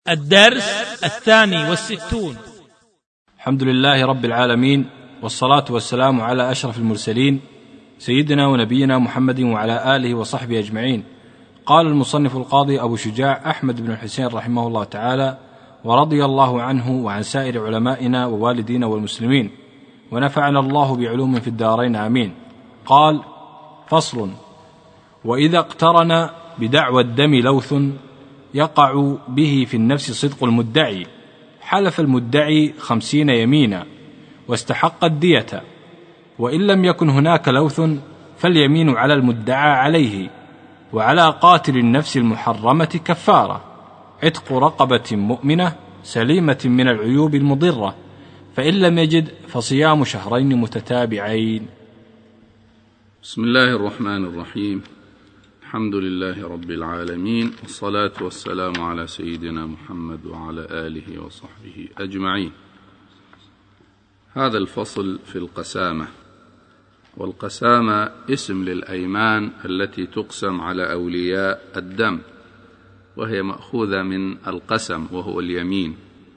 الدرس 62. الحمد لله رب العالمين، والصلاة والسلام على أشرف المرسلين سيدنا ونبينا محمد وعلى آله وصحبه أجمعين. قال المصنف القاضي أبو شجاع أحمد بن الحسين رحمه الله تعالى ورضي الله عنه وعن سائر علمائنا ووالدينا والمسلمين، ونفعنا الله بعلوم في الدارين آمين. قال: فصل: وإذا اقترن بدعوى الدم لوث يقع به في النفس صدق المدعي، حلف المدعي 50 يمينا واستحق الدية، وإن لم يكن هناك لوث فاليمين على المدعى عليه، وعلى قاتل النفس المحرمة كفارة عتق رقبة مؤمنة سليمة من العيوب المضرة، فإن لم يجد فصيام شهرين متتابعين. بسم الله الرحمن الرحيم. الحمد لله رب العالمين، والصلاة والسلام على سيدنا محمد وعلى آله وصحبه أجمعين. هذا الفصل في القسامة، والقسامة اسم للأيمان التي تقسم على أولياء الدم، وهي مأخوذة من القسم وهو اليمين.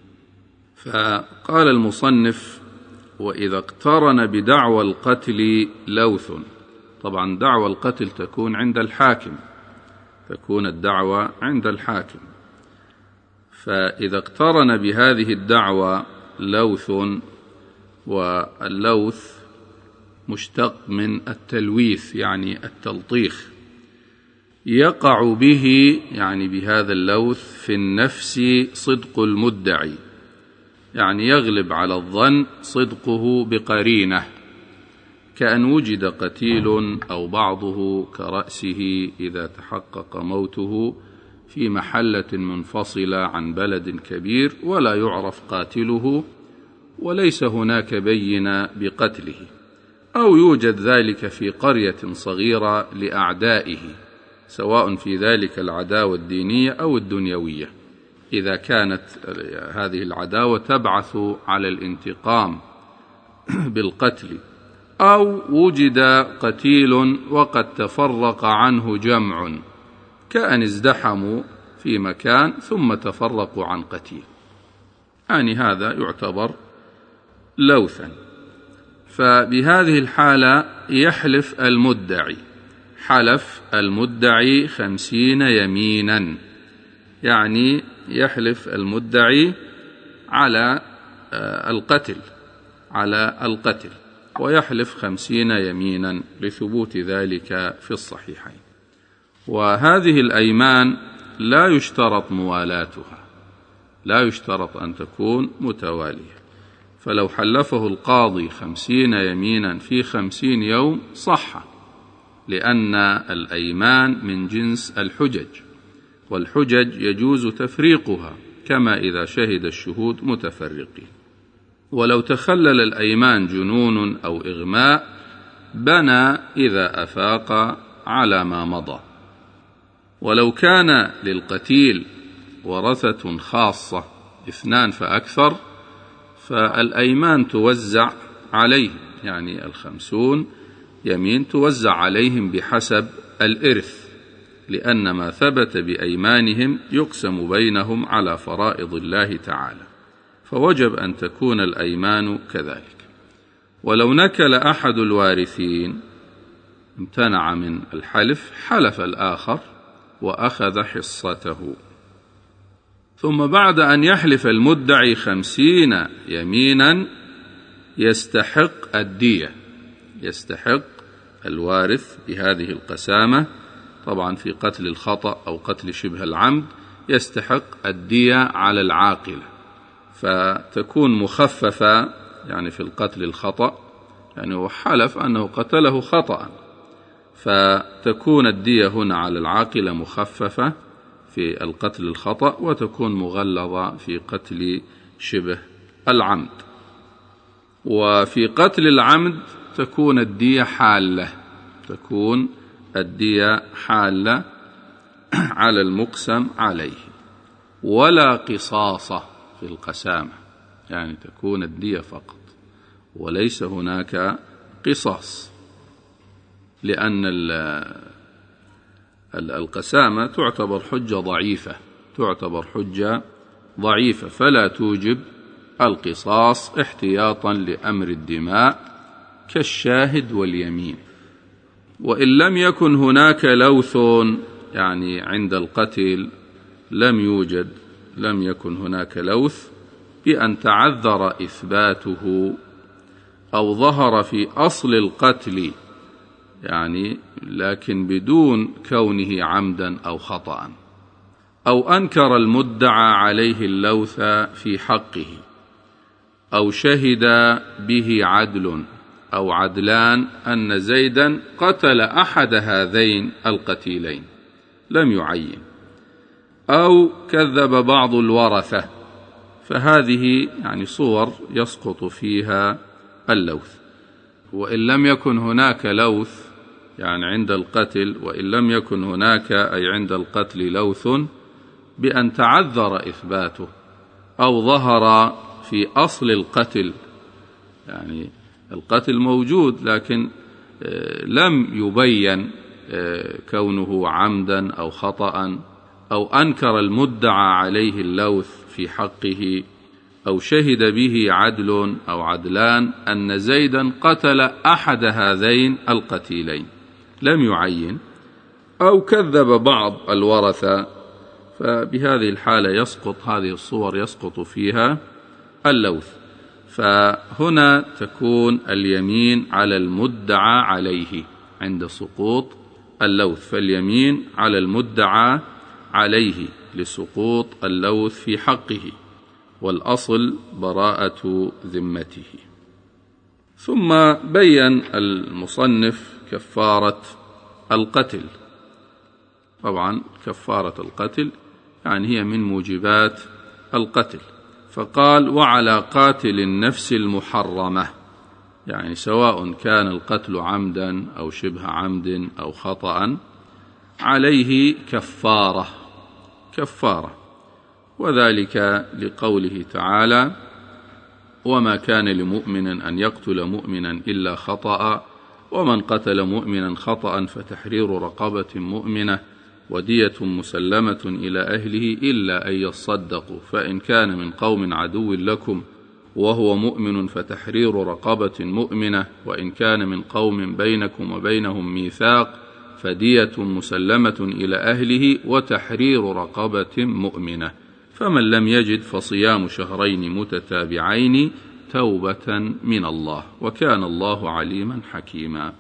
فقال المصنف: وإذا اقترن بدعوى القتل لوث. طبعا دعوى القتل تكون عند الحاكم، تكون الدعوى عند الحاكم. فإذا اقترن بهذه الدعوى لوث، واللوث مشتق من التلويث يعني التلطيخ، يقع به يعني بهذا اللوث في النفس صدق المدعي، يعني يغلب على الظن صدقه بقرينة، كأن وجد قتيل أو بعضه كرأسه إذا تحقق موته في محلة منفصلة عن بلد كبير ولا يعرف قاتله وليس هناك بينة بقتله، أو يوجد ذلك في قرية صغيرة لأعدائه، سواء في ذلك العداوة الدينية أو الدنيوية، إذا كانت هذه العداوة تبعث على الانتقام بالقتل، أو وجد قتيل وقد تفرق عنه جمع، كأن ازدحموا في مكان ثم تفرقوا عن قتيل، يعني هذا يعتبر لوثا. فبهذه الحالة يحلف المدعي، حلف المدعي 50 يمينا، يعني يحلف المدعي على القتل ويحلف 50 يمينا لثبوت ذلك في الصحيحين. وهذه الأيمان لا يشترط موالاتها، لا يشترط أن تكون متوالية، فلو حلفه القاضي 50 يمينا في 50 يوم صح، لأن الأيمان من جنس الحجج، والحجج يجوز تفريقها كما إذا شهد الشهود متفرقين. ولو تخلل الأيمان جنون أو إغماء بنى إذا أفاق على ما مضى. ولو كان للقتيل ورثة خاصة 2 فأكثر فالأيمان توزع عليهم، يعني 50 يمين توزع عليهم بحسب الإرث، لأن ما ثبت بأيمانهم يقسم بينهم على فرائض الله تعالى، فوجب أن تكون الأيمان كذلك. ولو نكل أحد الوارثين امتنع من الحلف، حلف الآخر وأخذ حصته. ثم بعد أن يحلف المدعي 50 يمينا يستحق الدية، يستحق الوارث بهذه القسامة، طبعا في قتل الخطأ أو قتل شبه العمد يستحق الدية على العاقلة، فتكون مخففة، يعني في القتل الخطأ يعني هو حلف أنه قتله خطأ، فتكون الدية هنا على العاقلة مخففة في القتل الخطأ، وتكون مغلظة في قتل شبه العمد. وفي قتل العمد تكون الدية حالة، تكون الدية حالة على المقسم عليه، ولا قصاص في القسامة، يعني تكون الدية فقط وليس هناك قصاص، لأن القسامة تعتبر حجة ضعيفة، تعتبر حجة ضعيفة فلا توجب القصاص احتياطا لأمر الدماء كالشاهد واليمين. وإن لم يكن هناك لوث، يعني عند القتل لم يكن هناك لوث بأن تعذر إثباته أو ظهر في أصل القتل، يعني لكن بدون كونه عمدا أو خطأ، أو أنكر المدعى عليه اللوث في حقه، أو شهد به عدل أو عدلان أن زيدا قتل أحد هذين القتيلين لم يعين، أو كذب بعض الورثة، فهذه يعني صور يسقط فيها اللوث. وإن لم يكن هناك لوث يعني عند القتل، وإن لم يكن هناك أي عند القتل لوث بأن تعذر إثباته أو ظهر في أصل القتل، يعني القتل موجود لكن لم يبين كونه عمدا أو خطأ، أو أنكر المدعى عليه اللوث في حقه، أو شهد به عدل أو عدلان أن زيدا قتل أحد هذين القتيلين لم يعين، أو كذب بعض الورثة، فبهذه الحالة يسقط هذه الصور يسقط فيها اللوث. فهنا تكون اليمين على المدعى عليه عند سقوط اللوث، فاليمين على المدعى عليه لسقوط اللوث في حقه، والأصل براءة ذمته. ثم بين المصنف كفارة القتل. طبعا كفارة القتل يعني هي من موجبات القتل، فقال: وعلى قاتل النفس المحرمة، يعني سواء كان القتل عمدا أو شبه عمد أو خطأ عليه كفارة، وذلك لقوله تعالى: وما كان لمؤمن أن يقتل مؤمنا إلا خطأ، ومن قتل مؤمنا خطأ فتحرير رقبة مؤمنة ودية مسلمة إلى أهله إلا أن يصدقوا، فإن كان من قوم عدو لكم وهو مؤمن فتحرير رقبة مؤمنة، وإن كان من قوم بينكم وبينهم ميثاق فدية مسلمة إلى أهله وتحرير رقبة مؤمنة، فمن لم يجد فصيام شهرين متتابعين توبة من الله، وكان الله عليما حكيما.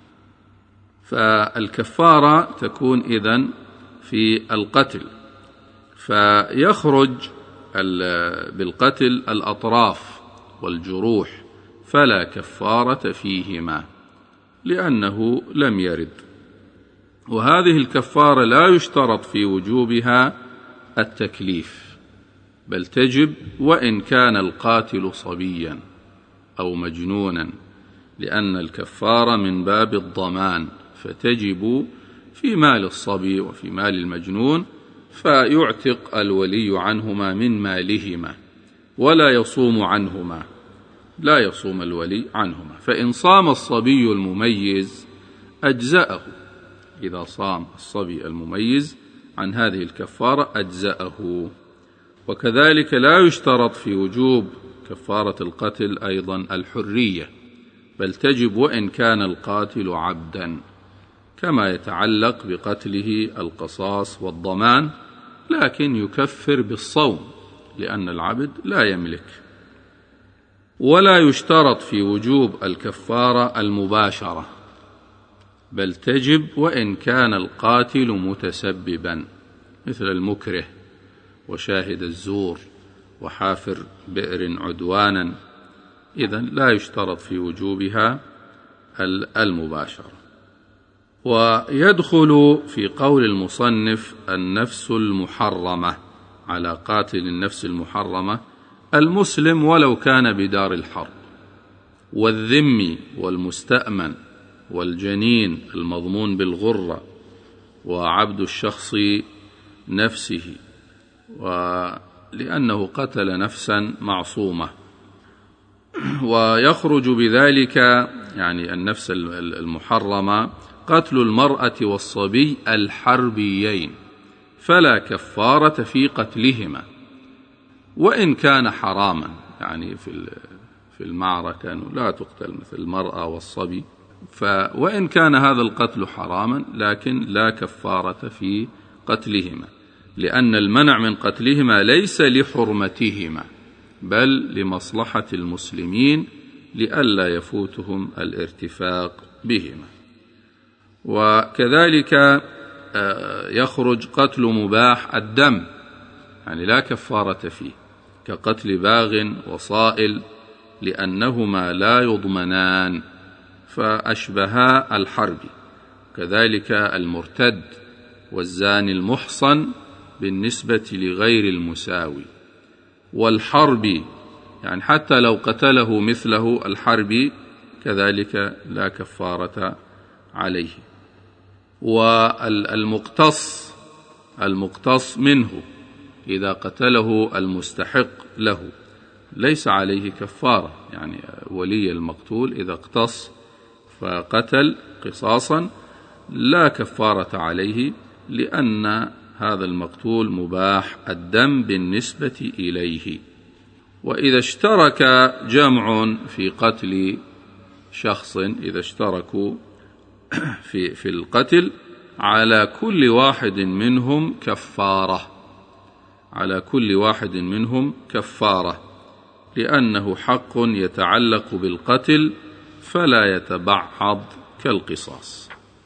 فالكفارة تكون إذن في القتل، فيخرج بالقتل الأطراف والجروح فلا كفارة فيهما لأنه لم يرد. وهذه الكفارة لا يشترط في وجوبها التكليف، بل تجب وإن كان القاتل صبيا أو مجنونا، لأن الكفارة من باب الضمان، فتجب في مال الصبي وفي مال المجنون، فيعتق الولي عنهما من مالهما ولا يصوم عنهما، لا يصوم الولي عنهما. فإن صام الصبي المميز أجزأه، إذا صام الصبي المميز عن هذه الكفارة أجزأه. وكذلك لا يشترط في وجوب كفارة القتل أيضا الحرية، بل تجب وإن كان القاتل عبدا، كما يتعلق بقتله القصاص والضمان، لكن يكفر بالصوم لأن العبد لا يملك. ولا يشترط في وجوب الكفارة المباشرة، بل تجب وإن كان القاتل متسببا، مثل المكره وشاهد الزور وحافر بئر عدوانا، إذن لا يشترط في وجوبها المباشرة. ويدخل في قول المصنف النفس المحرمة، على قاتل النفس المحرمة المسلم ولو كان بدار الحرب، والذمي والمستأمن والجنين المضمون بالغرة، وعبد الشخص نفسه، ولأنه قتل نفسا معصومة. ويخرج بذلك يعني النفس المحرمة قتل المرأة والصبي الحربيين، فلا كفارة في قتلهما، وإن كان حراما، يعني في المعركة لا تقتل مثل المرأة والصبي، وإن كان هذا القتل حراما لكن لا كفارة في قتلهما، لأن المنع من قتلهما ليس لحرمتهما بل لمصلحة المسلمين لئلا يفوتهم الارتفاق بهما. وكذلك يخرج قتل مباح الدم، يعني لا كفارة فيه، كقتل باغ وصائل، لأنهما لا يضمنان فأشبها الحرب. كذلك المرتد والزاني المحصن بالنسبة لغير المساوي. والحرب يعني حتى لو قتله مثله الحرب كذلك لا كفارة عليه. والمقتص منه إذا قتله المستحق له ليس عليه كفارة، يعني ولي المقتول إذا اقتص فقتل قصاصا لا كفارة عليه، لأن هذا المقتول مباح الدم بالنسبة إليه. وإذا اشترك جمع في قتل شخص، إذا اشتركوا في القتل، على كل واحد منهم كفارة، على كل واحد منهم كفارة، لأنه حق يتعلق بالقتل فلا يتبعض كالقصاص.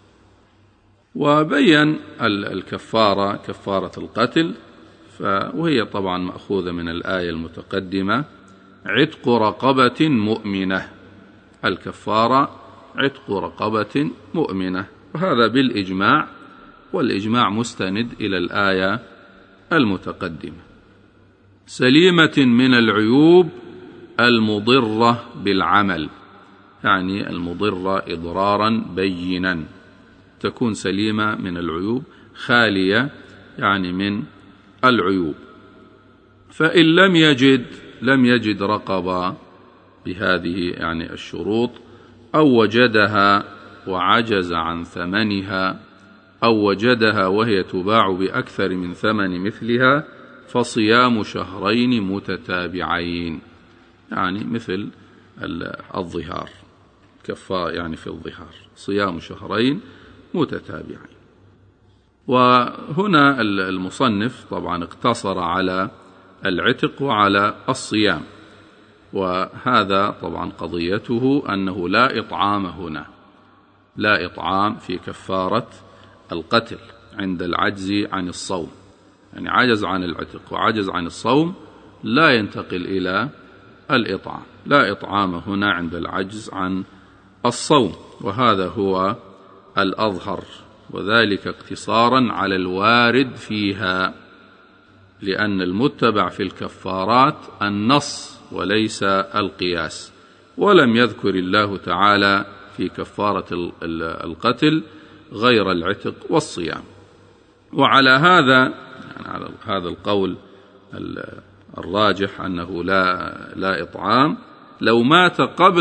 وبين الكفارة كفارة القتل، وهي طبعا مأخوذة من الآية المتقدمة: عتق رقبة مؤمنة. الكفارة عتق رقبة مؤمنة، وهذا بالإجماع، والإجماع مستند إلى الآية المتقدمة. سليمة من العيوب المضرة بالعمل، يعني المضرة إضرارا بينا، تكون سليمة من العيوب، خالية يعني من العيوب. فإن لم يجد رقبة بهذه يعني الشروط، أو وجدها وعجز عن ثمنها، أو وجدها وهي تباع بأكثر من ثمن مثلها، فصيام شهرين متتابعين، يعني مثل الظهار، كفارة يعني في الظهار صيام شهرين متتابعين. وهنا المصنف طبعا اقتصر على العتق وعلى الصيام، وهذا طبعا قضيته أنه لا إطعام هنا، لا إطعام في كفارة القتل عند العجز عن الصوم، يعني عجز عن العتق وعجز عن الصوم لا ينتقل إلى الإطعام، لا إطعام هنا عند العجز عن الصوم، وهذا هو الأظهر، وذلك اقتصارا على الوارد فيها، لأن المتبع في الكفارات النص وليس القياس. ولم يذكر الله تعالى في كفارة القتل غير العتق والصيام. وعلى هذا يعني على هذا القول الراجح أنه لا إطعام، لو مات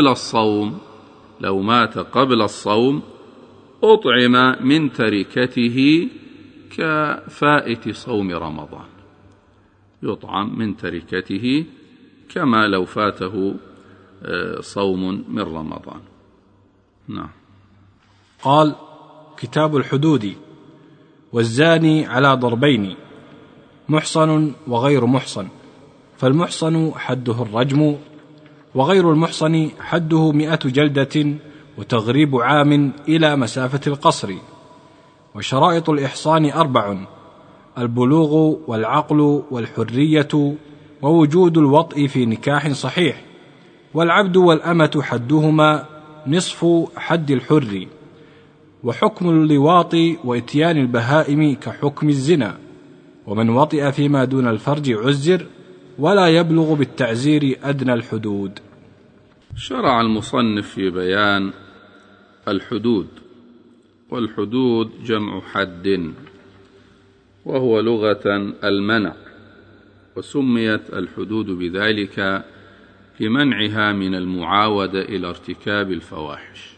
قبل الصوم أطعم من تركته كفائت صوم رمضان، يطعم من تركته كما لو فاته صوم من رمضان. نعم. قال: كتاب الحدود. والزاني على ضربين: محصن وغير محصن، فالمحصن حده الرجم، وغير المحصن حده 100 جلدة وتغريب عام إلى مسافة القصر. وشرائط الإحصان 4: البلوغ والعقل والحرية ووجود الوطء في نكاح صحيح. والعبد والأمة حدهما نصف حد الحر. وحكم اللواط وإتيان البهائم كحكم الزنا، ومن وطئ فيما دون الفرج عزر، ولا يبلغ بالتعزير أدنى الحدود. شرع المصنف في بيان الحدود، والحدود جمع حد، وهو لغة المنع، وسميت الحدود بذلك لمنعها من المعاودة إلى ارتكاب الفواحش.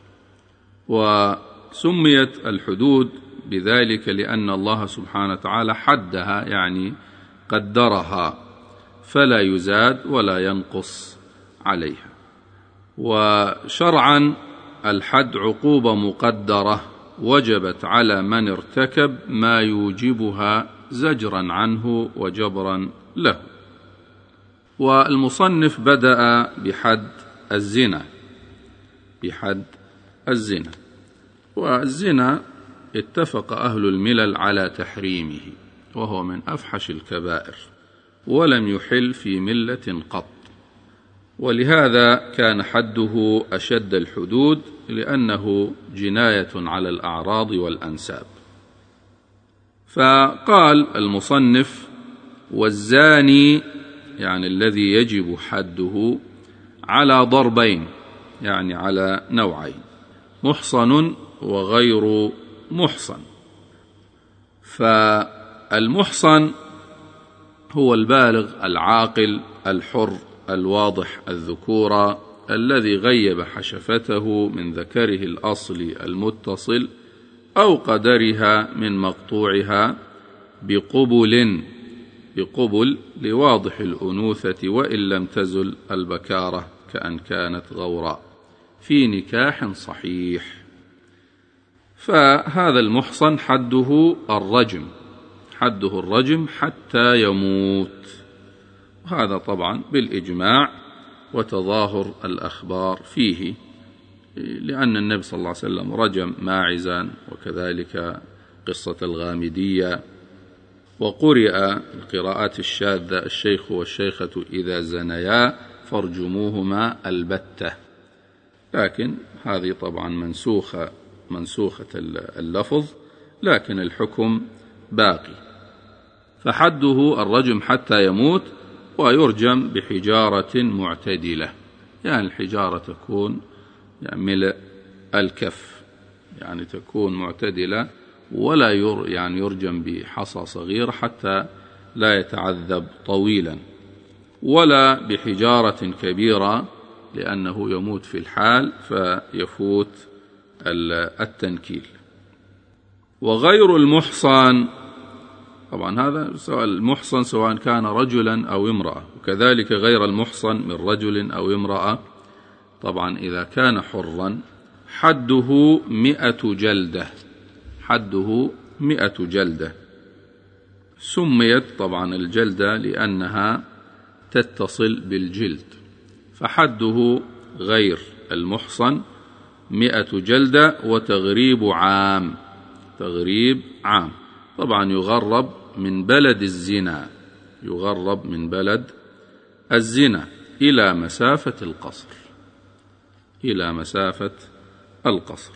وسميت الحدود بذلك لأن الله سبحانه وتعالى حدها، يعني قدرها، فلا يزاد ولا ينقص عليها. وشرعا الحد عقوبة مقدرة وجبت على من ارتكب ما يوجبها زجرا عنه وجبرا له. والمصنف بدأ بحد الزنا، بحد الزنا. والزنا اتفق أهل الملل على تحريمه، وهو من أفحش الكبائر، ولم يحل في ملة قط، ولهذا كان حده أشد الحدود، لأنه جناية على الأعراض والأنساب. فقال المصنف: والزاني، يعني الذي يجب حده، على ضربين، يعني على نوعين: محصن وغير محصن. فالمحصن هو البالغ العاقل الحر الواضح الذكورة، الذي غيب حشفته من ذكره الأصلي المتصل أو قدرها من مقطوعها بقبل لواضح الأنوثة، وإن لم تزل البكارة كأن كانت غوراء، في نكاح صحيح. فهذا المحصن حده الرجم، حده الرجم حتى يموت، وهذا طبعا بالإجماع وتظاهر الأخبار فيه، لأن النبي صلى الله عليه وسلم رجم ماعزا، وكذلك قصة الغامدية. وقرئ القراءات الشاذة: الشيخ والشيخة إذا زنيا فارجموهما البتة، لكن هذه طبعا منسوخة اللفظ، لكن الحكم باقي. فحده الرجم حتى يموت، ويرجم بحجارة معتدلة، يعني الحجارة تكون ملء الكف، يعني تكون معتدلة، ولا يرجم بحصى صغير حتى لا يتعذب طويلا، ولا بحجارة كبيرة لأنه يموت في الحال فيفوت التنكيل. وغير المحصن، طبعا هذا سواء المحصن سواء كان رجلا أو امرأة، وكذلك غير المحصن من رجل أو امرأة، طبعا إذا كان حرا حده 100 جلدة، حده 100 جلدة. سميت طبعا الجلدة لأنها تتصل بالجلد، فحده غير المحصن 100 جلدة وتغريب عام، تغريب عام. طبعا يغرب من بلد الزنا، يغرب من بلد الزنا إلى مسافة القصر، إلى مسافة القصر.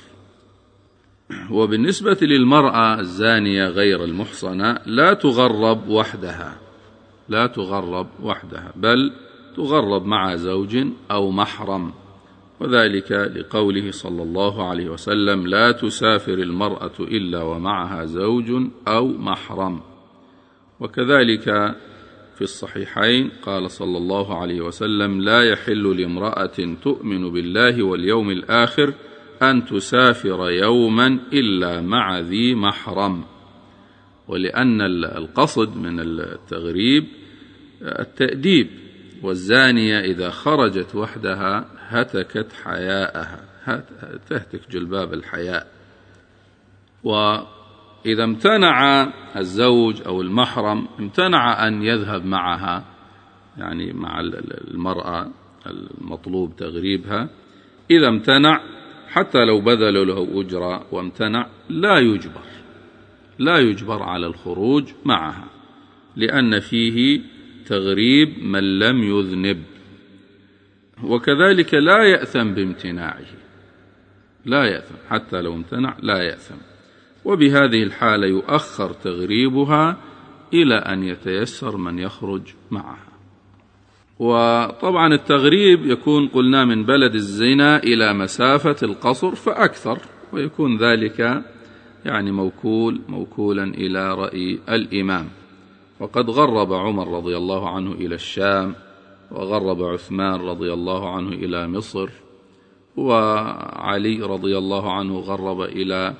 وبالنسبة للمرأة الزانية غير المحصنة لا تغرب وحدها، لا تغرب وحدها، بل تغرب مع زوج أو محرم، وذلك لقوله صلى الله عليه وسلم: لا تسافر المرأة إلا ومعها زوج أو محرم. وكذلك في الصحيحين قال صلى الله عليه وسلم: لا يحل لامرأة تؤمن بالله واليوم الآخر أن تسافر يوما إلا مع ذي محرم. ولأن القصد من التغريب التأديب، والزانية إذا خرجت وحدها هتكت حياءها، تهتك جلباب الحياء. وإذا امتنع الزوج أو المحرم، امتنع أن يذهب معها، يعني مع المرأة المطلوب تغريبها، إذا امتنع حتى لو بذل له أجرة وامتنع لا يجبر على الخروج معها، لأن فيه تغريب من لم يذنب. وكذلك لا يأثم بامتناعه، لا يأثم حتى لو امتنع، لا يأثم. وبهذه الحالة يؤخر تغريبها إلى أن يتيسر من يخرج معها. وطبعا التغريب يكون قلنا من بلد الزنا إلى مسافة القصر فأكثر، ويكون ذلك يعني موكولا إلى رأي الإمام. وقد غرب عمر رضي الله عنه إلى الشام، وغرب عثمان رضي الله عنه إلى مصر، وعلي رضي الله عنه غرب إلى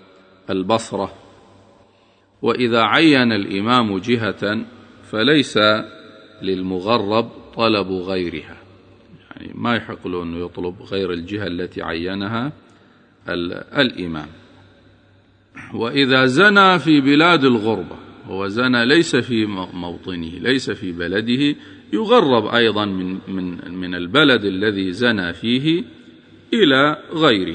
البصرة. وإذا عين الإمام جهة فليس للمغرب طلب غيرها، يعني ما يحق له أنه يطلب غير الجهة التي عينها الإمام. وإذا زنى في بلاد الغربة، هو زنى ليس في موطنه، ليس في بلده، يغرب أيضا من البلد الذي زنى فيه إلى غيره.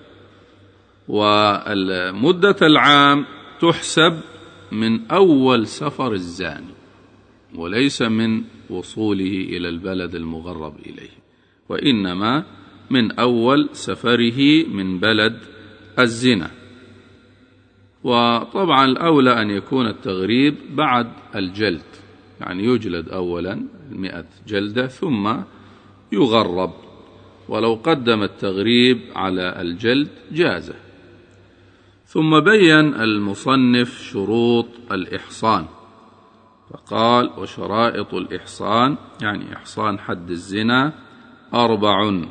والمدة العام تحسب من أول سفر الزاني، وليس من وصوله إلى البلد المغرب إليه، وإنما من أول سفره من بلد الزنا. وطبعا الأولى أن يكون التغريب بعد الجلد، يعني يجلد أولا 100 جلدة ثم يغرب، ولو قدم التغريب على الجلد جازه. ثم بين المصنف شروط الإحصان، فقال: وشرائط الإحصان، يعني إحصان حد الزنا 4: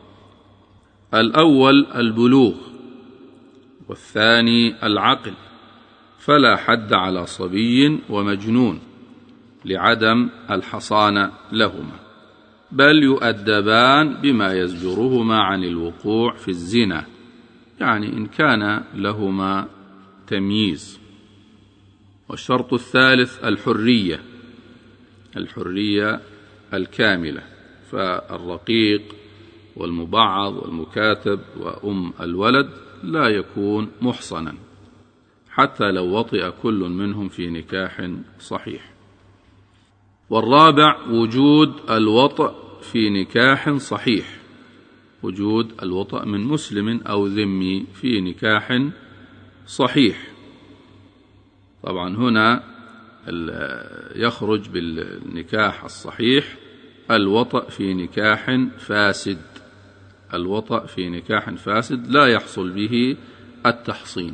الأول البلوغ، والثاني العقل، فلا حد على صبي ومجنون لعدم الحصانة لهما، بل يؤدبان بما يزجرهما عن الوقوع في الزنا، يعني إن كان لهما تمييز. والشرط الثالث الحرية، الحرية الكاملة، فالرقيق والمبعض والمكاتب وأم الولد لا يكون محصنا حتى لو وطئ كل منهم في نكاح صحيح. والرابع وجود الوطأ في نكاح صحيح، وجود الوطأ من مسلم أو ذمي في نكاح صحيح. طبعا هنا يخرج بالنكاح الصحيح الوطأ في نكاح فاسد، الوطأ في نكاح فاسد لا يحصل به التحصين.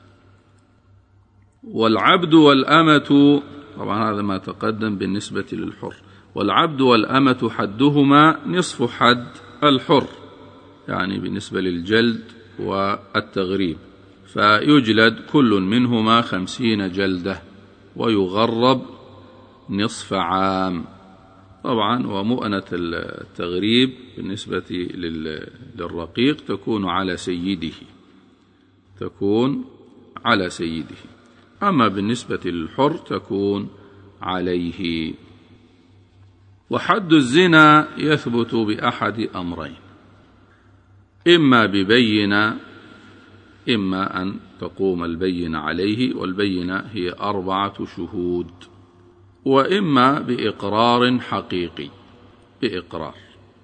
والعبد والأمة، طبعا هذا ما تقدم بالنسبة للحر، والعبد والأمة حدهما نصف حد الحر، يعني بالنسبة للجلد والتغريب، فيجلد كل منهما 50 جلدة ويغرب نصف عام. طبعا ومؤنة التغريب بالنسبة للرقيق تكون على سيده، تكون على سيده، أما بالنسبة للحر تكون عليه. وحد الزنا يثبت بأحد أمرين: إما ببينة، إما أن تقوم البينة عليه، والبينة هي 4 شهود، وإما بإقرار حقيقي، بإقرار،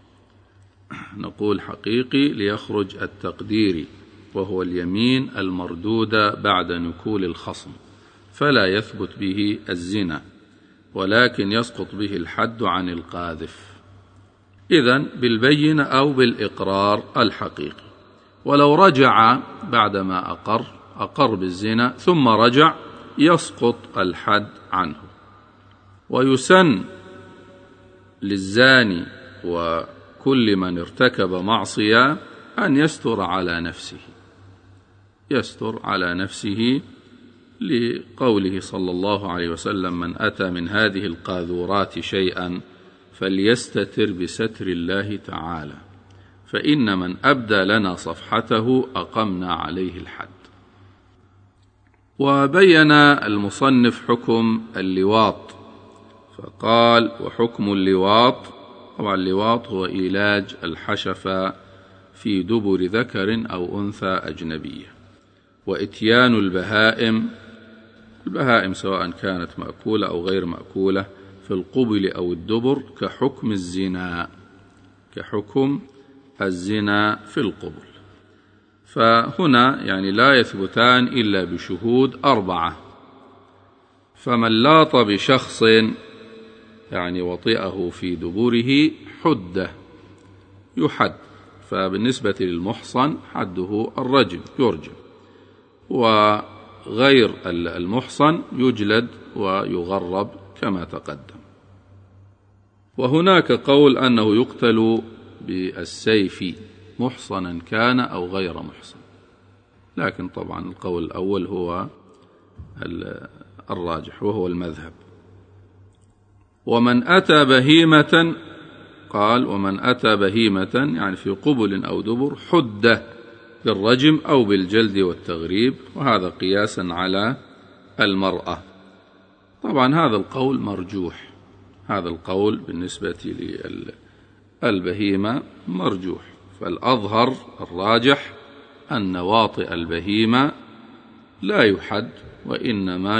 نقول حقيقي ليخرج التقديري، وهو اليمين المردودة بعد نكول الخصم، فلا يثبت به الزنا، ولكن يسقط به الحد عن القاذف. إذن بالبينة أو بالإقرار الحقيقي. ولو رجع بعدما أقر بالزنا ثم رجع يسقط الحد عنه. ويسن للزاني وكل من ارتكب معصية أن يستر على نفسه، يستر على نفسه، لقوله صلى الله عليه وسلم: من أتى من هذه القاذورات شيئا فليستتر بستر الله تعالى، فإن من أبدى لنا صفحته أقمنا عليه الحد. وبين المصنف حكم اللواط، فقال: وحكم اللواط، طبعا اللواط هو إيلاج الحشفة في دبر ذكر أو أنثى أجنبية، وإتيان البهائم سواء كانت مأكولة أو غير مأكولة في القبل أو الدبر كحكم الزنا، كحكم الزنا في القبل. فهنا يعني لا يثبتان إلا بشهود 4، فمن لاط بشخص يعني وطئه في دبره حده، يحد. فبالنسبة للمحصن حده الرجم، يرجم، وغير المحصن يجلد ويغرب كما تقدم. وهناك قول أنه يقتل بالسيف محصنا كان أو غير محصن، لكن طبعا القول الأول هو الراجح وهو المذهب. ومن أتى بهيمة، قال ومن أتى بهيمة يعني في قبل أو دبر حد بالرجم أو بالجلد والتغريب، وهذا قياسا على المرأة. طبعا هذا القول مرجوح، هذا القول بالنسبة للبهيمة مرجوح، فالأظهر الراجح أن واطئ البهيمة لا يحد وإنما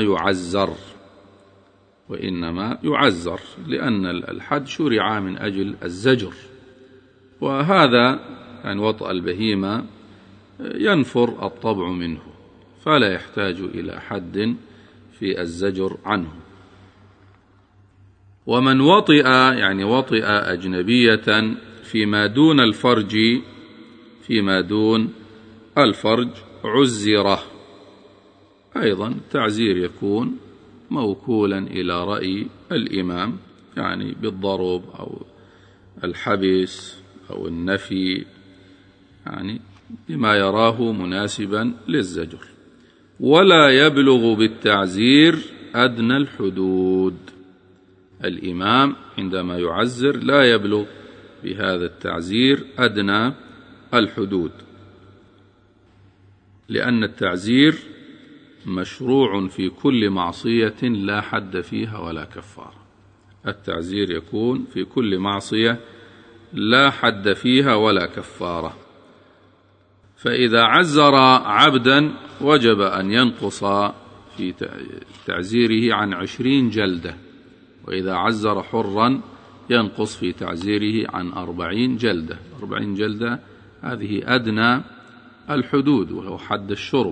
يعزر، لأن الحد شرع من أجل الزجر، وهذا يعني وطأ البهيمة ينفر الطبع منه، فلا يحتاج إلى حد في الزجر عنه. ومن وطئ يعني وطئ أجنبية فيما دون الفرج عزره، أيضا التعزير يكون موكولا إلى رأي الإمام، يعني بالضرب أو الحبس أو النفي، يعني بما يراه مناسبا للزجر. ولا يبلغ بالتعزير أدنى الحدود، الإمام عندما يعزر لا يبلغ بهذا التعزير أدنى الحدود، لأن التعزير مشروع في كل معصية لا حد فيها ولا كفارة. التعزير يكون في كل معصية لا حد فيها ولا كفارة، فإذا عزر عبدا وجب أن ينقص في تعزيره عن 20 جلدة، وإذا عزر حرا ينقص في تعزيره عن 40 جلدة. 40 جلدة هذه أدنى الحدود، وهو حد الشرب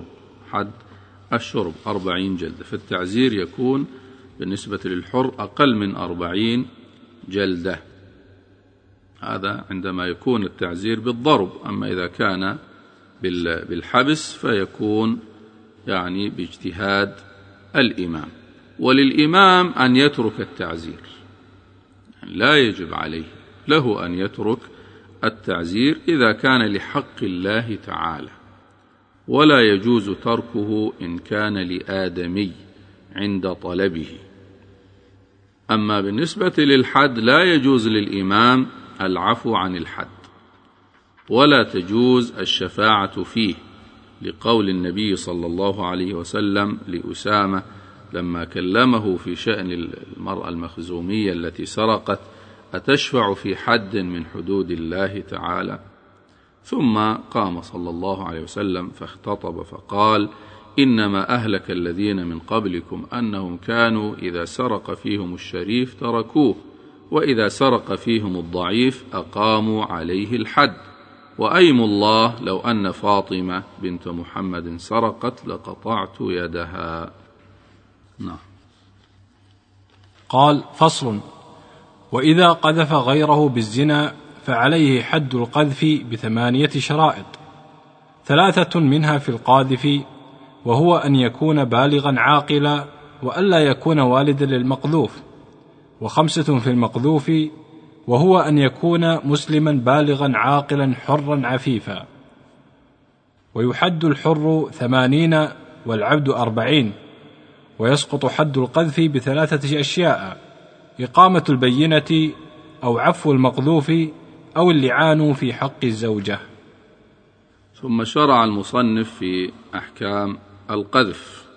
40 جلدة، فالتعزير يكون بالنسبة للحر أقل من 40 جلدة، هذا عندما يكون التعزير بالضرب. أما إذا كان بالحبس فيكون يعني باجتهاد الإمام. وللإمام أن يترك التعزير، لا يجب عليه، له أن يترك التعزير إذا كان لحق الله تعالى، ولا يجوز تركه إن كان لآدمي عند طلبه. أما بالنسبة للحد لا يجوز للإمام العفو عن الحد، ولا تجوز الشفاعة فيه، لقول النبي صلى الله عليه وسلم لأسامة لما كلمه في شأن المرأة المخزومية التي سرقت: أتشفع في حد من حدود الله تعالى؟ ثم قام صلى الله عليه وسلم فاختطب فقال: إنما أهلك الذين من قبلكم أنهم كانوا إذا سرق فيهم الشريف تركوه، وإذا سرق فيهم الضعيف أقاموا عليه الحد، وأيم الله لو أن فاطمة بنت محمد سرقت لقطعت يدها. نعم. قال: فصل: وإذا قذف غيره بالزنا فعليه حد القذف ب8 شرائط، 3 منها في القاذف، وهو أن يكون بالغا عاقلا وألا يكون والدا للمقذوف، و5 في المقذوف، وهو أن يكون مسلما بالغا عاقلا حرا عفيفا. ويحد الحر 80 والعبد 40، ويسقط حد القذف ب3 أشياء: إقامة البينة، أو عفو المقذوف، أو اللعان في حق الزوجة. ثم شرع المصنف في أحكام القذف.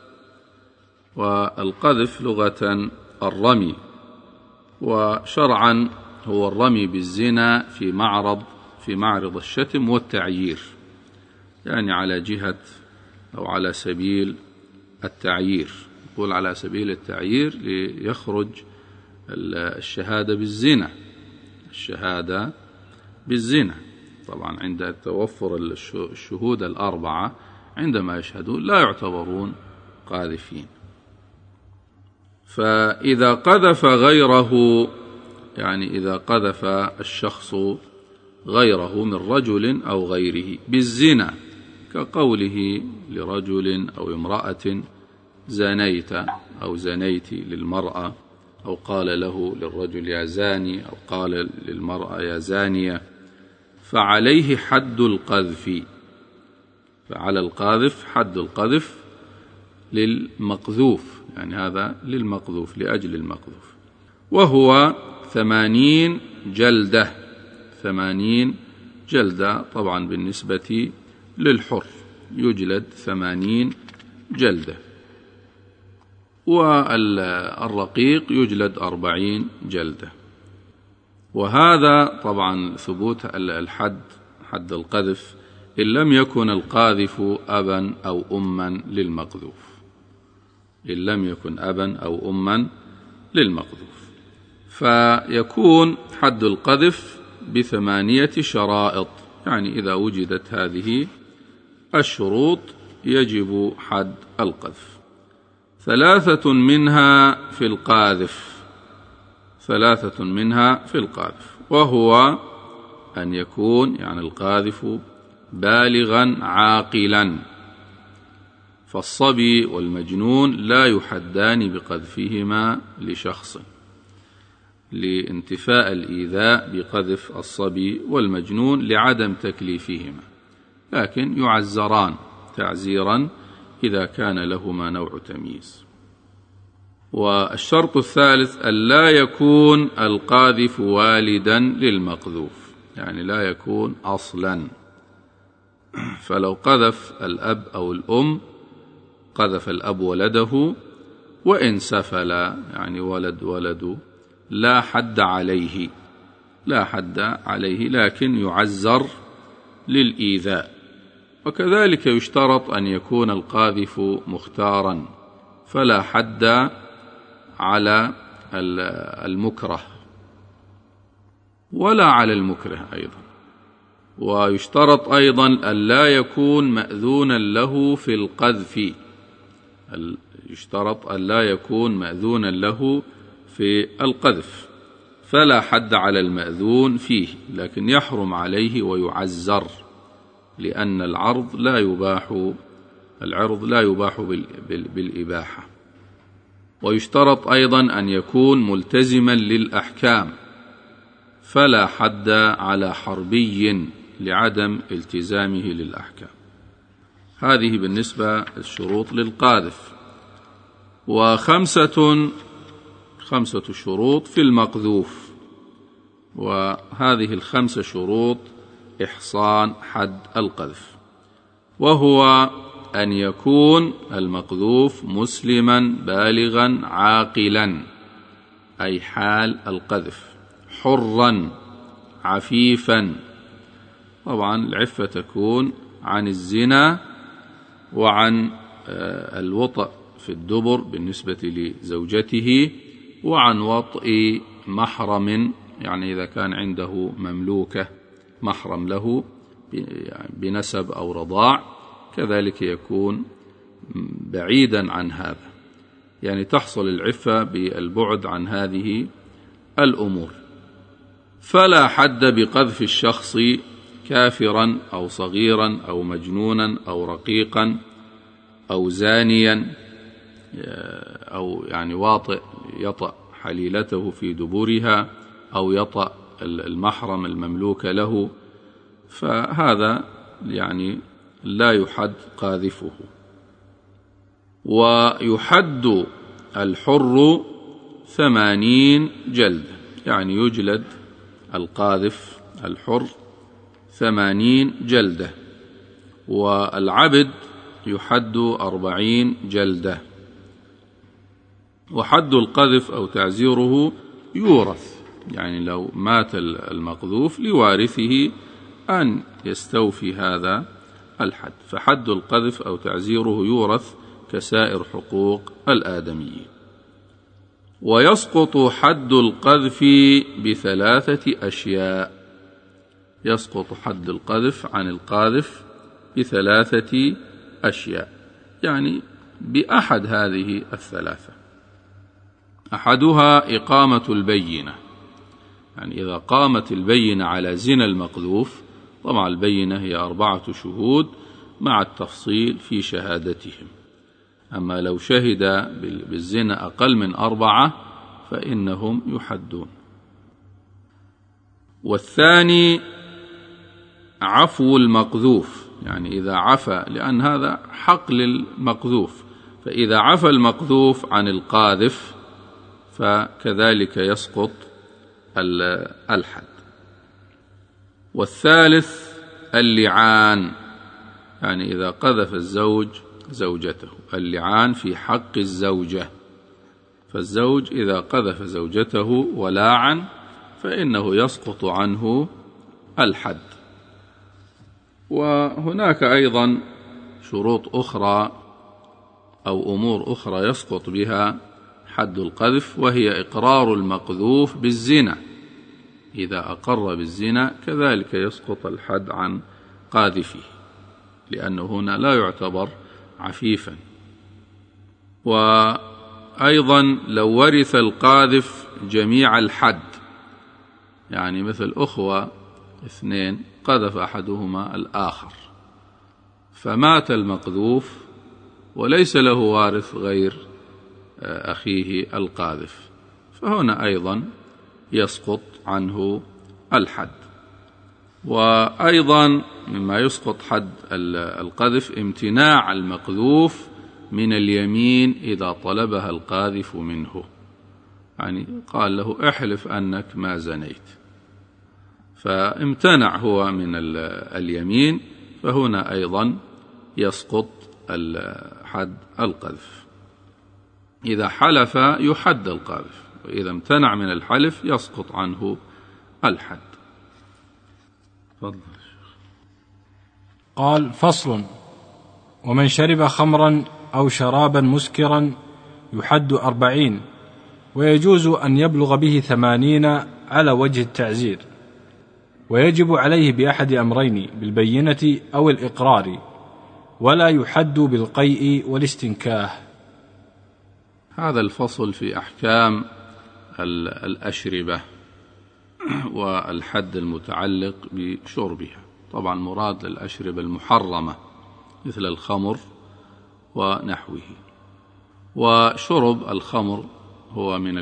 والقذف لغة الرمي، وشرعا هو الرمي بالزنا في معرض الشتم والتعيير، يعني على جهة أو على سبيل التعيير. يقول على سبيل التعيير ليخرج الشهادة بالزنا. طبعا عند توفر الشهود 4 عندما يشهدون لا يعتبرون قاذفين. فإذا قذف غيره، يعني إذا قذف الشخص غيره من رجل أو غيره بالزنا، كقوله لرجل أو امرأة زنيت أو زنيت للمرأة، أو قال له للرجل يا زاني، أو قال للمرأة يا زانية، فعليه حد القذف. فعلى القاذف حد القذف للمقذوف، يعني هذا للمقذوف لأجل المقذوف. وهو 80 جلدة. 80 جلدة طبعا بالنسبة للحر يجلد 80 جلدة، والرقيق يجلد 40 جلدة. وهذا طبعا ثبوت الحد، حد القذف، إن لم يكن القاذف أبا أو أما للمقذوف. إن لم يكن أبا أو أما للمقذوف، فيكون حد القذف ب8 شرائط. يعني إذا وجدت هذه الشروط يجب حد القذف. 3 منها في القاذف، 3 منها في القاذف، وهو أن يكون يعني القاذف بالغا عاقلا، فالصبي والمجنون لا يحدان بقذفهما لشخص، لانتفاء الإيذاء بقذف الصبي والمجنون لعدم تكليفهما، لكن يعزران تعزيرا إذا كان لهما نوع تمييز. والشرط الثالث ألا يكون القاذف والدا للمقذوف، يعني لا يكون أصلا. فلو قذف الأب أو الأم، قذف الأب ولده وإن سفل يعني ولده، لا حد عليه، لا حد عليه، لكن يعزر للإيذاء. وكذلك يشترط أن يكون القاذف مختارا، فلا حد على المكره ولا على المكره أيضا. ويشترط أيضا ألا يكون مأذونا له في القذف، يشترط ألا يكون مأذونا له في القذف، فلا حد على المأذون فيه، لكن يحرم عليه ويعزر، لأن العرض لا يباح بالإباحة. ويشترط أيضا أن يكون ملتزما للأحكام، فلا حد على حربي لعدم التزامه للأحكام. هذه بالنسبة الشروط للقاذف. وخمسة شروط في المقذوف، وهذه ال5 شروط إحصان حد القذف، وهو أن يكون المقذوف مسلما بالغا عاقلا، أي حال القذف، حرا عفيفا. طبعا العفة تكون عن الزنا وعن الوطأ في الدبر بالنسبة لزوجته، وعن وطئ محرم، يعني إذا كان عنده مملوكة محرم له بنسب أو رضاع، كذلك يكون بعيدا عن هذا، يعني تحصل العفة بالبعد عن هذه الأمور. فلا حد بقذف الشخص كافرا أو صغيرا أو مجنونا أو رقيقا أو زانيا، أو يعني واطئ يطأ حليلته في دبرها، أو يطأ المحرم المملوك له، فهذا يعني لا يحد قاذفه. ويحد الحر 80 جلدة، يعني يجلد القاذف الحر 80 جلدة. والعبد يحد 40 جلدة. وحد القذف أو تعزيره يورث، يعني لو مات المقذوف لوارثه أن يستوفي هذا الحد، فحد القذف أو تعزيره يورث كسائر حقوق الآدميين. ويسقط حد القذف ب3 أشياء، يسقط حد القذف عن القاذف ب3 أشياء، يعني بأحد هذه ال3. أحدها إقامة البينة، يعني إذا قامت البينة على زنا المقذوف، طبعا البينة هي 4 شهود مع التفصيل في شهادتهم، أما لو شهد بالزنا أقل من 4 فإنهم يحدون. والثاني عفو المقذوف، يعني إذا عفى، لأن هذا حق للمقذوف، فإذا عفى المقذوف عن القاذف فكذلك يسقط الحد. والثالث اللعان، يعني إذا قذف الزوج زوجته، اللعان في حق الزوجة، فالزوج إذا قذف زوجته ولاعن فإنه يسقط عنه الحد. وهناك أيضا شروط أخرى أو أمور أخرى يسقط بها حد القذف، وهي إقرار المقذوف بالزنا، إذا أقر بالزنا كذلك يسقط الحد عن قاذفه، لأنه هنا لا يعتبر عفيفا. وأيضا لو ورث القاذف جميع الحد، يعني مثل أخوة اثنين قذف أحدهما الآخر فمات المقذوف وليس له وارث غير أخيه القاذف، فهنا أيضا يسقط عنه الحد. وأيضا مما يسقط حد القذف امتناع المقذوف من اليمين إذا طلبها القاذف منه، يعني قال له احلف أنك ما زنيت، فامتنع هو من اليمين، فهنا أيضا يسقط حد القذف. إذا حلف يحد القاذف، وإذا امتنع من الحلف يسقط عنه الحد. قال: فصل: ومن شرب خمرا أو شرابا مسكرا يحد 40، ويجوز أن يبلغ به 80 على وجه التعزير، ويجب عليه بأحد أمرين: بالبينة أو الإقرار، ولا يحد بالقيء والاستنكاه. هذا الفصل في أحكام الأشربة والحد المتعلق بشربها. طبعا مراد للأشربة المحرمة مثل الخمر ونحوه. وشرب الخمر هو من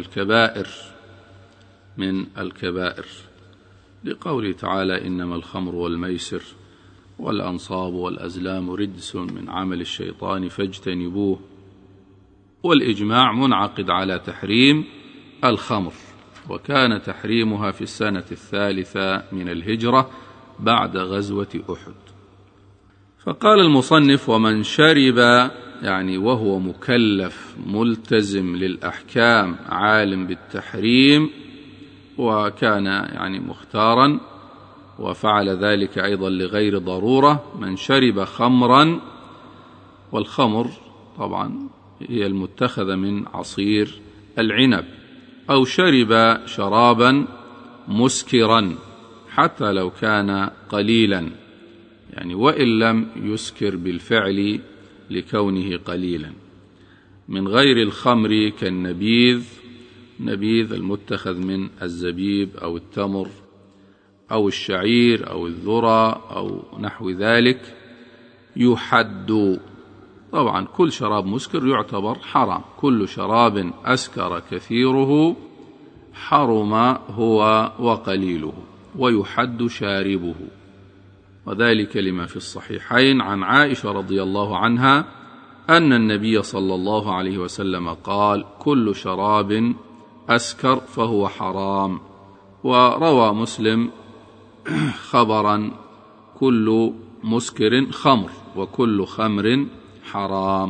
الكبائر لقوله تعالى: إنما الخمر والميسر والأنصاب والأزلام رجس من عمل الشيطان فاجتنبوه. والإجماع منعقد على تحريم الخمر، وكان تحريمها في السنة 3 من الهجرة بعد غزوة أحد. فقال المصنف: ومن شرب، يعني وهو مكلف ملتزم للأحكام عالم بالتحريم، وكان يعني مختارا وفعل ذلك أيضا لغير ضرورة. من شرب خمرا، والخمر طبعا هي المتخذة من عصير العنب، أو شرب شرابا مسكرا حتى لو كان قليلا، يعني وإن لم يسكر بالفعل لكونه قليلا، من غير الخمر كالنبيذ، نبيذ المتخذ من الزبيب أو التمر أو الشعير أو الذرة أو نحو ذلك، يحد. طبعا كل شراب مسكر يعتبر حرام، كل شراب أسكر كثيره حرم هو وقليله، ويحد شاربه. وذلك لما في الصحيحين عن عائشة رضي الله عنها أن النبي صلى الله عليه وسلم قال: كل شراب أسكر فهو حرام. وروى مسلم خبرا: كل مسكر خمر وكل خمر حرام.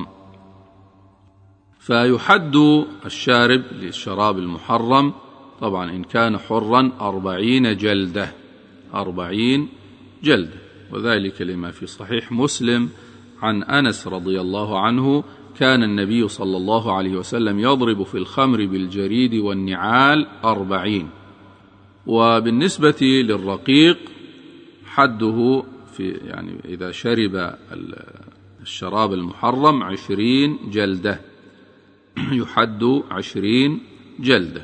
فيحد الشارب للشراب المحرم طبعا إن كان حرا 40 جلدة، 40 جلدة. وذلك لما في صحيح مسلم عن أنس رضي الله عنه: كان النبي صلى الله عليه وسلم يضرب في الخمر بالجريد والنعال 40. وبالنسبة للرقيق حده يعني إذا شرب الشراب المحرم 20 جلدة، يحد 20 جلدة.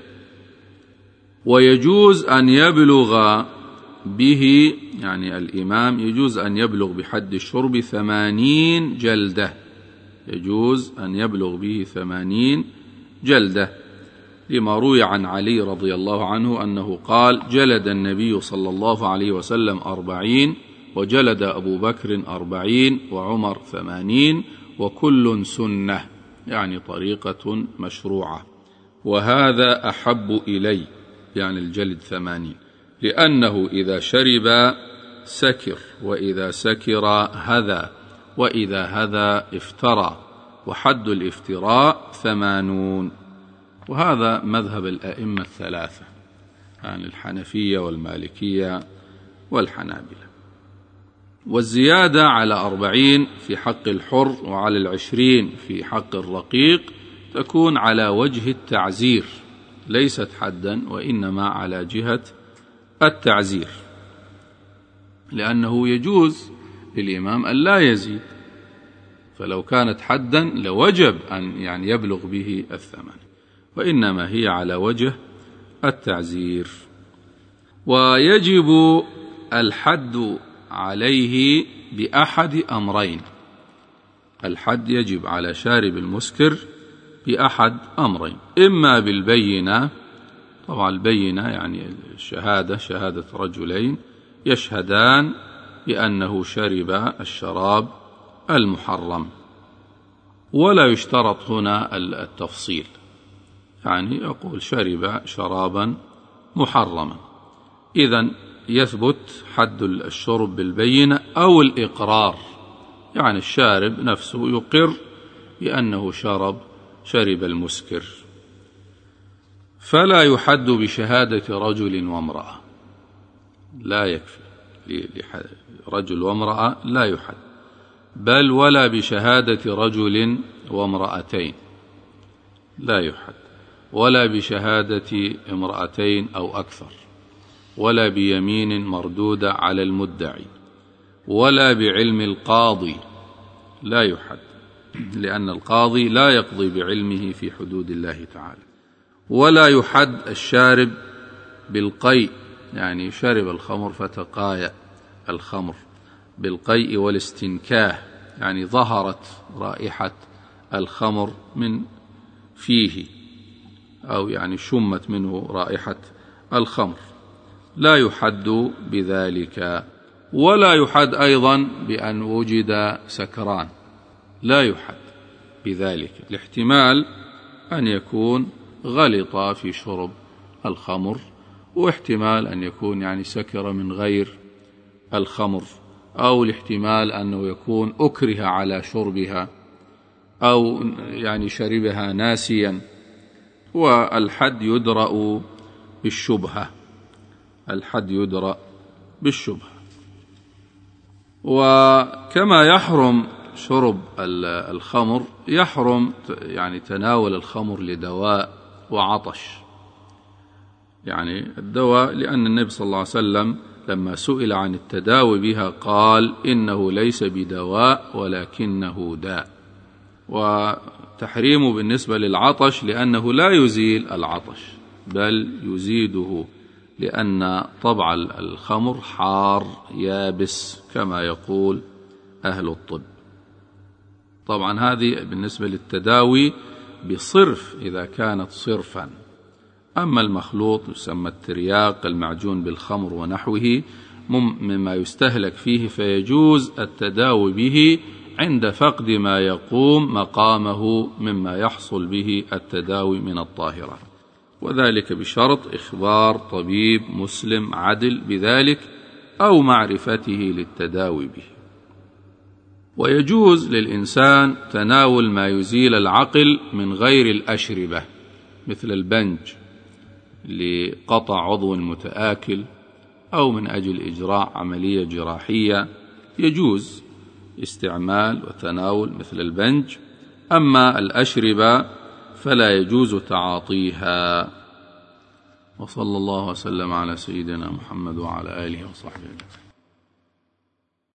ويجوز أن يبلغ به، يعني الإمام يجوز أن يبلغ بحد الشرب 80 جلدة، يجوز أن يبلغ به 80 جلدة، لما روي عن علي رضي الله عنه أنه قال: جلد النبي صلى الله عليه وسلم 40، وجلد أبو بكر 40، وعمر 80، وكل سنة، يعني طريقة مشروعة. وهذا أحب إلي، يعني الجلد 80، لأنه إذا شرب سكر، وإذا سكر هذا، وإذا هذا افترى، وحد الافتراء 80. وهذا مذهب الأئمة الثلاثة، يعني الحنفية والمالكية والحنابلة. والزيادة على 40 في حق الحر وعلى 20 في حق الرقيق تكون على وجه التعزير، ليست حدا، وإنما على جهة التعزير، لأنه يجوز للإمام أن لا يزيد، فلو كانت حدا لوجب أن يعني يبلغ به 8، وإنما هي على وجه التعزير. ويجب الحد عليه بأحد أمرين، الحد يجب على شارب المسكر بأحد أمرين: إما بالبينة، طبعا البينة يعني شهادة رجلين يشهدان بأنه شرب الشراب المحرم، ولا يشترط هنا التفصيل، يعني يقول شرب شرابا محرما، إذن يثبت حد الشرب بالبينة أو الإقرار، يعني الشارب نفسه يقر بأنه شرب المسكر. فلا يحد بشهادة رجل وامرأة، لا يكفي رجل وامرأة لا يحد، بل ولا بشهادة رجل وامرأتين لا يحد، ولا بشهادة امرأتين أو أكثر، ولا بيمين مردودة على المدعي، ولا بعلم القاضي لا يحد، لأن القاضي لا يقضي بعلمه في حدود الله تعالى. ولا يحد الشارب بالقيء، يعني شرب الخمر فتقايأ الخمر، بالقيء والاستنكاه، يعني ظهرت رائحة الخمر من فيه، أو يعني شمت منه رائحة الخمر، لا يحد بذلك. ولا يحد أيضا بأن وجد سكران، لا يحد بذلك، الاحتمال أن يكون غلط في شرب الخمر، واحتمال أن يكون يعني سكر من غير الخمر، أو الاحتمال أنه يكون أكره على شربها، أو يعني شربها ناسيا. والحد يدرأ بالشبهة، الحد يدرأ بالشبهة. وكما يحرم شرب الخمر، يحرم يعني تناول الخمر لدواء وعطش، يعني الدواء، لأن النبي صلى الله عليه وسلم لما سئل عن التداوي بها قال: إنه ليس بدواء ولكنه داء. وتحريمه بالنسبة للعطش لأنه لا يزيل العطش بل يزيده، لأن طبع الخمر حار يابس كما يقول أهل الطب. طبعا هذه بالنسبة للتداوي بصرف إذا كانت صرفا، أما المخلوط يسمى الترياق المعجون بالخمر ونحوه مما يستهلك فيه، فيجوز التداوي به عند فقد ما يقوم مقامه مما يحصل به التداوي من الطاهرات، وذلك بشرط إخبار طبيب مسلم عدل بذلك أو معرفته للتداوي به. ويجوز للإنسان تناول ما يزيل العقل من غير الأشربة، مثل البنج لقطع عضو متآكل أو من أجل إجراء عملية جراحية، يجوز استعمال وتناول مثل البنج. أما الأشربة فلا يجوز تعاطيها. وصلى الله وسلم على سيدنا محمد وعلى آله وصحبه.